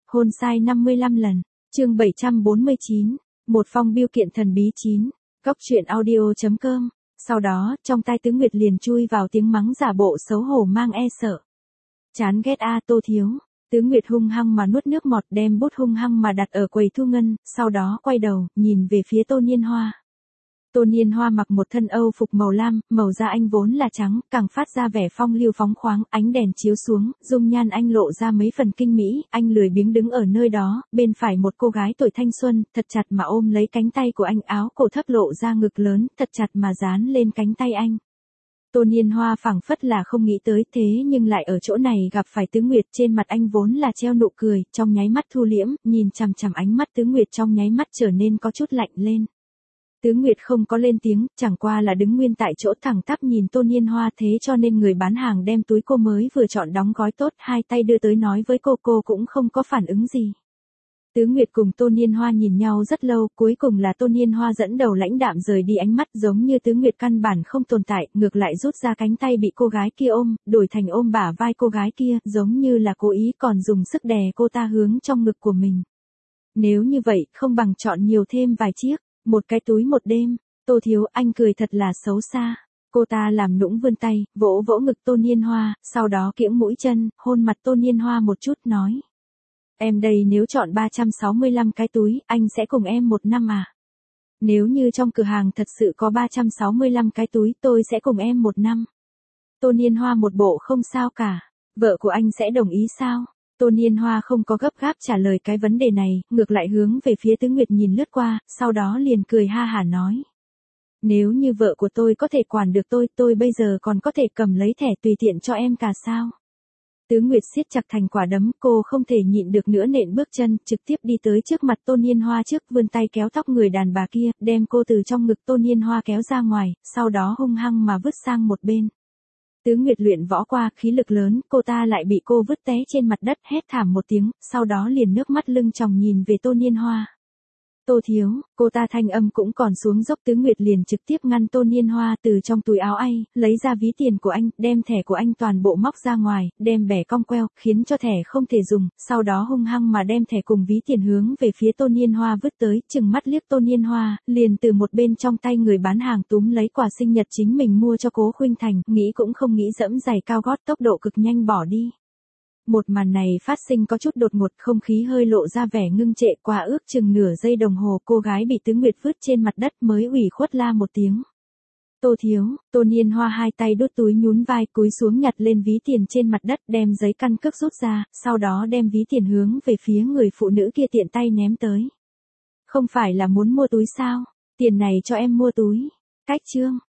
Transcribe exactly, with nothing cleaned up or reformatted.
Hôn sai năm mươi lăm lần. Chương bảy trăm bốn mươi chín. Một phong bưu kiện thần bí chín. Góc truyện audio chấm com. Sau đó, trong tai Tứ Nguyệt liền chui vào tiếng mắng giả bộ xấu hổ mang e sợ. Chán ghét a Tô Thiếu. Tứ Nguyệt hung hăng mà nuốt nước bọt, đem bút hung hăng mà đặt ở quầy thu ngân, sau đó quay đầu, nhìn về phía Tô Niên Hoa. Tô Niên Hoa mặc một thân Âu phục màu lam, màu da anh vốn là trắng, càng phát ra vẻ phong lưu phóng khoáng, ánh đèn chiếu xuống, dung nhan anh lộ ra mấy phần kinh mỹ, anh lười biếng đứng ở nơi đó, bên phải một cô gái tuổi thanh xuân, thật chặt mà ôm lấy cánh tay của anh, áo cổ thấp lộ ra ngực lớn, thật chặt mà dán lên cánh tay anh. Tô Niên Hoa phảng phất là không nghĩ tới, thế nhưng lại ở chỗ này gặp phải Tứ Nguyệt, trên mặt anh vốn là treo nụ cười, trong nháy mắt thu liễm, nhìn chằm chằm ánh mắt Tứ Nguyệt trong nháy mắt trở nên có chút lạnh lên. Tứ Nguyệt không có lên tiếng, chẳng qua là đứng nguyên tại chỗ thẳng tắp nhìn Tô Niên Hoa, thế cho nên người bán hàng đem túi cô mới vừa chọn đóng gói tốt, hai tay đưa tới nói với cô, cô cũng không có phản ứng gì. Tứ Nguyệt cùng Tô Niên Hoa nhìn nhau rất lâu, cuối cùng là Tô Niên Hoa dẫn đầu lãnh đạm rời đi, ánh mắt giống như Tứ Nguyệt căn bản không tồn tại, ngược lại rút ra cánh tay bị cô gái kia ôm, đổi thành ôm bả vai cô gái kia, giống như là cố ý còn dùng sức đè cô ta hướng trong ngực của mình. Nếu như vậy, không bằng chọn nhiều thêm vài chiếc, một cái túi một đêm. Tô Thiếu, anh cười thật là xấu xa. Cô ta làm nũng vươn tay, vỗ vỗ ngực Tô Niên Hoa, sau đó kiễng mũi chân, hôn mặt Tô Niên Hoa một chút, nói. Em đây nếu chọn ba trăm sáu mươi lăm cái túi, anh sẽ cùng em một năm à? Nếu như trong cửa hàng thật sự có ba trăm sáu mươi lăm cái túi, tôi sẽ cùng em một năm. Tô Niên Hoa một bộ không sao cả. Vợ của anh sẽ đồng ý sao? Tô Niên Hoa không có gấp gáp trả lời cái vấn đề này, ngược lại hướng về phía Tứ Nguyệt nhìn lướt qua, sau đó liền cười ha hả nói. Nếu như vợ của tôi có thể quản được tôi, tôi bây giờ còn có thể cầm lấy thẻ tùy tiện cho em cả sao? Tứ Nguyệt siết chặt thành quả đấm, cô không thể nhịn được nữa nện bước chân, trực tiếp đi tới trước mặt Tô Niên Hoa trước, vươn tay kéo tóc người đàn bà kia, đem cô từ trong ngực Tô Niên Hoa kéo ra ngoài, sau đó hung hăng mà vứt sang một bên. Tứ Nguyệt luyện võ qua, khí lực lớn, cô ta lại bị cô vứt té trên mặt đất, hét thảm một tiếng, sau đó liền nước mắt lưng tròng nhìn về Tô Niên Hoa. Tô Thiếu, cô ta thanh âm cũng còn xuống dốc. Tứ Nguyệt liền trực tiếp ngăn Tô Niên Hoa, từ trong túi áo anh, lấy ra ví tiền của anh, đem thẻ của anh toàn bộ móc ra ngoài, đem bẻ cong queo, khiến cho thẻ không thể dùng, sau đó hung hăng mà đem thẻ cùng ví tiền hướng về phía Tô Niên Hoa vứt tới, chừng mắt liếc Tô Niên Hoa, liền từ một bên trong tay người bán hàng túm lấy quà sinh nhật chính mình mua cho Cố Khuynh Thành, nghĩ cũng không nghĩ dẫm giày cao gót tốc độ cực nhanh bỏ đi. Một màn này phát sinh có chút đột ngột, không khí hơi lộ ra vẻ ngưng trệ, qua ước chừng nửa giây đồng hồ, cô gái bị Tứ Nguyệt vứt trên mặt đất mới ủy khuất la một tiếng. Tô Thiếu, Tô Niên Hoa hai tay đút túi nhún vai, cúi xuống nhặt lên ví tiền trên mặt đất, đem giấy căn cước rút ra, sau đó đem ví tiền hướng về phía người phụ nữ kia tiện tay ném tới. Không phải là muốn mua túi sao? Tiền này cho em mua túi. Cách chương.